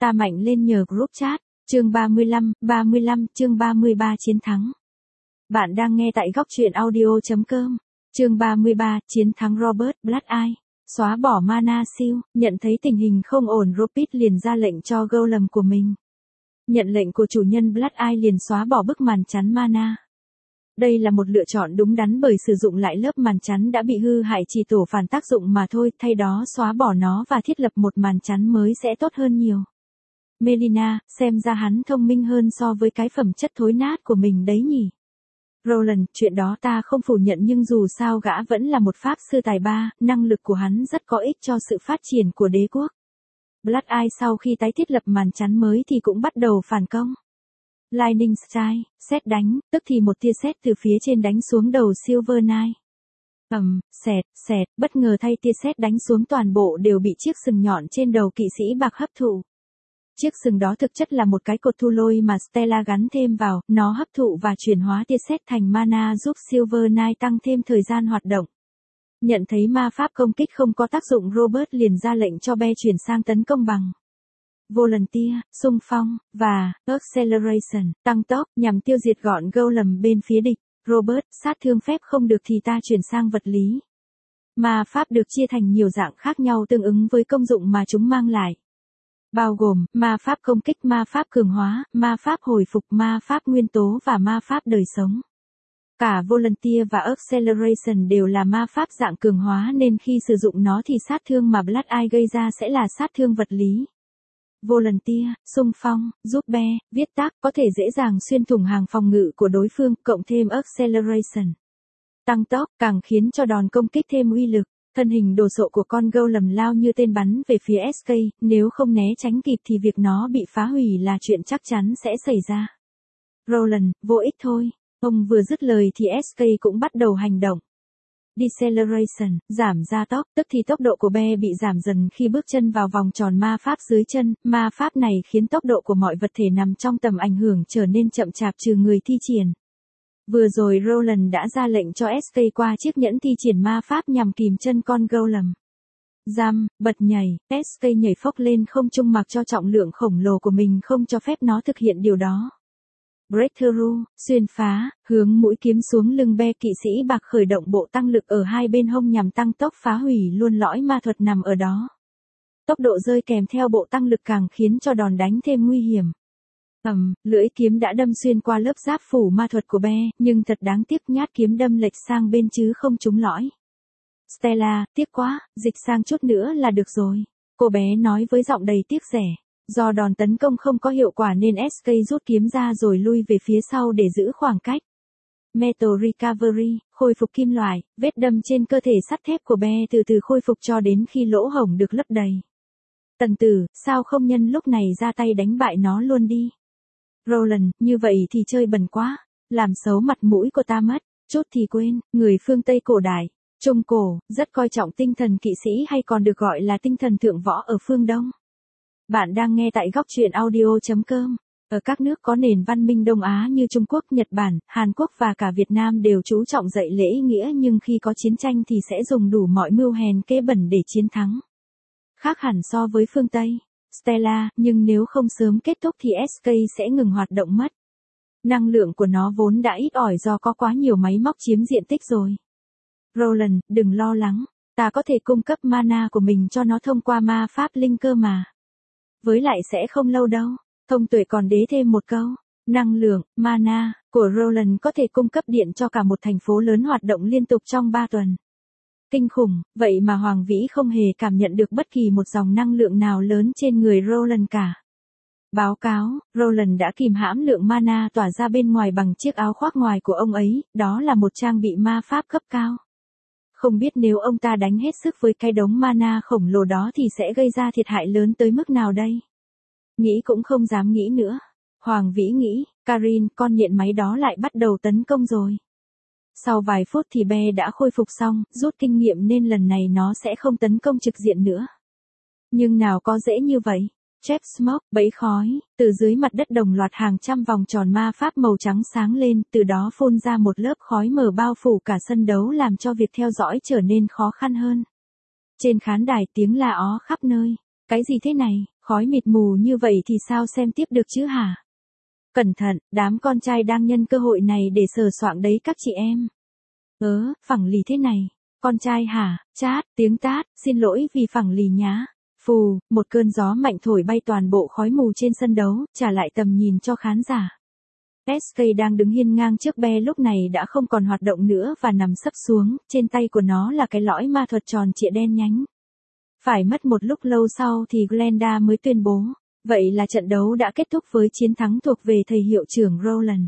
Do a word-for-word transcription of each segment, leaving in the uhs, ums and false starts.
ta mạnh lên nhờ group chat. Chương ba mươi lăm, ba mươi lăm, chương ba mươi ba chiến thắng. Bạn đang nghe tại góc truyện audio chấm com. Chương ba mươi ba, chiến thắng Robert Blood-Eye. Xóa bỏ mana siêu, nhận thấy tình hình không ổn Rupit liền ra lệnh cho golem của mình. Nhận lệnh của chủ nhân Blood-Eye liền xóa bỏ bức màn chắn mana. Đây là một lựa chọn đúng đắn bởi sử dụng lại lớp màn chắn đã bị hư hại chỉ tổ phản tác dụng mà thôi, thay đó xóa bỏ nó và thiết lập một màn chắn mới sẽ tốt hơn nhiều. Melina, xem ra hắn thông minh hơn so với cái phẩm chất thối nát của mình đấy nhỉ. Roland, chuyện đó ta không phủ nhận nhưng dù sao gã vẫn là một pháp sư tài ba, năng lực của hắn rất có ích cho sự phát triển của đế quốc. Blood-Eye sau khi tái thiết lập màn chắn mới thì cũng bắt đầu phản công. Lightning Strike, sét đánh, tức thì một tia sét từ phía trên đánh xuống đầu Silver Knight. Ầm, xẹt, xẹt, bất ngờ thay tia sét đánh xuống toàn bộ đều bị chiếc sừng nhọn trên đầu kỵ sĩ bạc hấp thụ. Chiếc sừng đó thực chất là một cái cột thu lôi mà Stella gắn thêm vào, nó hấp thụ và chuyển hóa tia sét thành mana giúp Silver Knight tăng thêm thời gian hoạt động. Nhận thấy ma pháp công kích không có tác dụng, Robert liền ra lệnh cho Be chuyển sang tấn công bằng Volunteer, xung phong, và Acceleration, tăng tốc, nhằm tiêu diệt gọn golem bên phía địch. Robert, sát thương phép không được thì ta chuyển sang vật lý. Ma pháp được chia thành nhiều dạng khác nhau tương ứng với công dụng mà chúng mang lại. Bao gồm, ma pháp công kích, ma pháp cường hóa, ma pháp hồi phục, ma pháp nguyên tố và ma pháp đời sống. Cả Volunteer và Acceleration đều là ma pháp dạng cường hóa nên khi sử dụng nó thì sát thương mà Blood-Eye gây ra sẽ là sát thương vật lý. Volunteer, xung phong, giúp Be, viết tác, có thể dễ dàng xuyên thủng hàng phòng ngự của đối phương, cộng thêm Acceleration. Tăng tốc, càng khiến cho đòn công kích thêm uy lực. Thân hình đồ sộ của con golem lao như tên bắn về phía ét ca, nếu không né tránh kịp thì việc nó bị phá hủy là chuyện chắc chắn sẽ xảy ra. Roland, vô ích thôi. Ông vừa dứt lời thì ét ca cũng bắt đầu hành động. Deceleration, giảm gia tốc, tức thì tốc độ của Be bị giảm dần khi bước chân vào vòng tròn ma pháp dưới chân. Ma pháp này khiến tốc độ của mọi vật thể nằm trong tầm ảnh hưởng trở nên chậm chạp trừ người thi triển. Vừa rồi Roland đã ra lệnh cho ét ca qua chiếc nhẫn thi triển ma pháp nhằm kìm chân con golem. Giam, bật nhảy, ét ca nhảy phốc lên không trung mặc cho trọng lượng khổng lồ của mình không cho phép nó thực hiện điều đó. Breakthrough, xuyên phá, hướng mũi kiếm xuống lưng Be, kỵ sĩ bạc khởi động bộ tăng lực ở hai bên hông nhằm tăng tốc phá hủy luôn lõi ma thuật nằm ở đó. Tốc độ rơi kèm theo bộ tăng lực càng khiến cho đòn đánh thêm nguy hiểm. Ầm, lưỡi kiếm đã đâm xuyên qua lớp giáp phủ ma thuật của Be, nhưng thật đáng tiếc nhát kiếm đâm lệch sang bên chứ không trúng lõi. Stella, tiếc quá, dịch sang chút nữa là được rồi. Cô bé nói với giọng đầy tiếc rẻ. Do đòn tấn công không có hiệu quả nên ét ca rút kiếm ra rồi lui về phía sau để giữ khoảng cách. Metal Recovery, khôi phục kim loại, vết đâm trên cơ thể sắt thép của Be từ từ khôi phục cho đến khi lỗ hổng được lấp đầy. Tần tử, sao không nhân lúc này ra tay đánh bại nó luôn đi. Roland, như vậy thì chơi bẩn quá, làm xấu mặt mũi của ta mất. Chút thì quên, người phương Tây cổ đại, Trung Cổ, rất coi trọng tinh thần kỵ sĩ hay còn được gọi là tinh thần thượng võ ở phương Đông. Bạn đang nghe tại góc truyện audio chấm com. Ở các nước có nền văn minh Đông Á như Trung Quốc, Nhật Bản, Hàn Quốc và cả Việt Nam đều chú trọng dạy lễ nghĩa nhưng khi có chiến tranh thì sẽ dùng đủ mọi mưu hèn kế bẩn để chiến thắng. Khác hẳn so với phương Tây. Stella, nhưng nếu không sớm kết thúc thì ét ca sẽ ngừng hoạt động mất. Năng lượng của nó vốn đã ít ỏi do có quá nhiều máy móc chiếm diện tích rồi. Roland, đừng lo lắng, ta có thể cung cấp mana của mình cho nó thông qua ma pháp linh cơ mà. Với lại sẽ không lâu đâu. Thông tuệ còn đế thêm một câu. Năng lượng, mana, của Roland có thể cung cấp điện cho cả một thành phố lớn hoạt động liên tục trong ba tuần. Kinh khủng, vậy mà Hoàng Vĩ không hề cảm nhận được bất kỳ một dòng năng lượng nào lớn trên người Roland cả. Báo cáo, Roland đã kìm hãm lượng mana tỏa ra bên ngoài bằng chiếc áo khoác ngoài của ông ấy, đó là một trang bị ma pháp cấp cao. Không biết nếu ông ta đánh hết sức với cái đống mana khổng lồ đó thì sẽ gây ra thiệt hại lớn tới mức nào đây? Nghĩ cũng không dám nghĩ nữa. Hoàng Vĩ nghĩ, Karin, con nhện máy đó lại bắt đầu tấn công rồi. Sau vài phút thì Be đã khôi phục xong, rút kinh nghiệm nên lần này nó sẽ không tấn công trực diện nữa. Nhưng nào có dễ như vậy. Trap Smoke, bẫy khói, từ dưới mặt đất đồng loạt hàng trăm vòng tròn ma pháp màu trắng sáng lên, từ đó phun ra một lớp khói mờ bao phủ cả sân đấu làm cho việc theo dõi trở nên khó khăn hơn. Trên khán đài tiếng la ó khắp nơi. Cái gì thế này? Khói mịt mù như vậy thì sao xem tiếp được chứ hả? Cẩn thận, đám con trai đang nhân cơ hội này để sờ soạng đấy các chị em. Ớ, phẳng lì thế này. Con trai hả? Chát, tiếng tát, xin lỗi vì phẳng lì nhá. Phù, một cơn gió mạnh thổi bay toàn bộ khói mù trên sân đấu, trả lại tầm nhìn cho khán giả. ét ca đang đứng hiên ngang trước Be lúc này đã không còn hoạt động nữa và nằm sấp xuống, trên tay của nó là cái lõi ma thuật tròn trịa đen nhánh. Phải mất một lúc lâu sau thì Glenda mới tuyên bố, vậy là trận đấu đã kết thúc với chiến thắng thuộc về thầy hiệu trưởng Roland.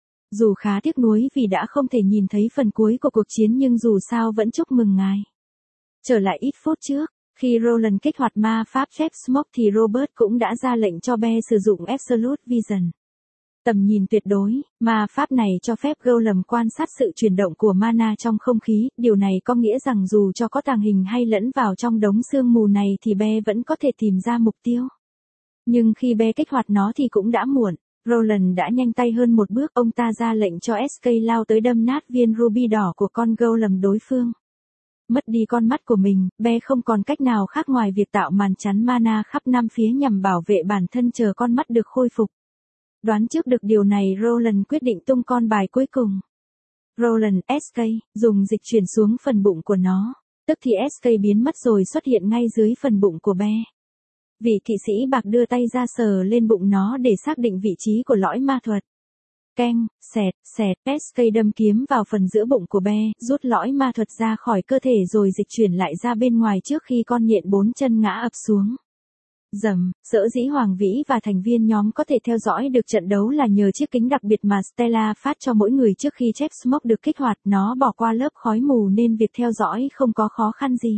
Dù khá tiếc nuối vì đã không thể nhìn thấy phần cuối của cuộc chiến nhưng dù sao vẫn chúc mừng ngài. Trở lại ít phút trước, khi Roland kích hoạt ma pháp phép Smoke thì Robert cũng đã ra lệnh cho Be sử dụng Absolute Vision. Tầm nhìn tuyệt đối, ma pháp này cho phép Golem quan sát sự chuyển động của mana trong không khí, điều này có nghĩa rằng dù cho có tàng hình hay lẫn vào trong đống sương mù này thì Be vẫn có thể tìm ra mục tiêu. Nhưng khi Be kích hoạt nó thì cũng đã muộn, Roland đã nhanh tay hơn một bước, ông ta ra lệnh cho ét ca lao tới đâm nát viên ruby đỏ của con Golem đối phương. Mất đi con mắt của mình, Be không còn cách nào khác ngoài việc tạo màn chắn mana khắp năm phía nhằm bảo vệ bản thân chờ con mắt được khôi phục. Đoán trước được điều này Roland quyết định tung con bài cuối cùng. Roland ét ca, dùng dịch chuyển xuống phần bụng của nó, tức thì ét ca biến mất rồi xuất hiện ngay dưới phần bụng của Be. Vị kỵ sĩ bạc đưa tay ra sờ lên bụng nó để xác định vị trí của lõi ma thuật. Keng, xẹt, xẹt, ét ca đâm kiếm vào phần giữa bụng của Be, rút lõi ma thuật ra khỏi cơ thể rồi dịch chuyển lại ra bên ngoài trước khi con nhện bốn chân ngã ập xuống. Dầm, dỡ dĩ Hoàng Vĩ và thành viên nhóm có thể theo dõi được trận đấu là nhờ chiếc kính đặc biệt mà Stella phát cho mỗi người trước khi Chef Smoke được kích hoạt, nó bỏ qua lớp khói mù nên việc theo dõi không có khó khăn gì.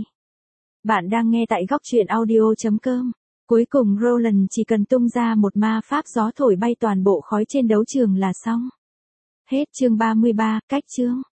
Bạn đang nghe tại góc truyện audio chấm com. Cuối cùng Roland chỉ cần tung ra một ma pháp gió thổi bay toàn bộ khói trên đấu trường là xong. Hết chương ba mươi ba, cách chương.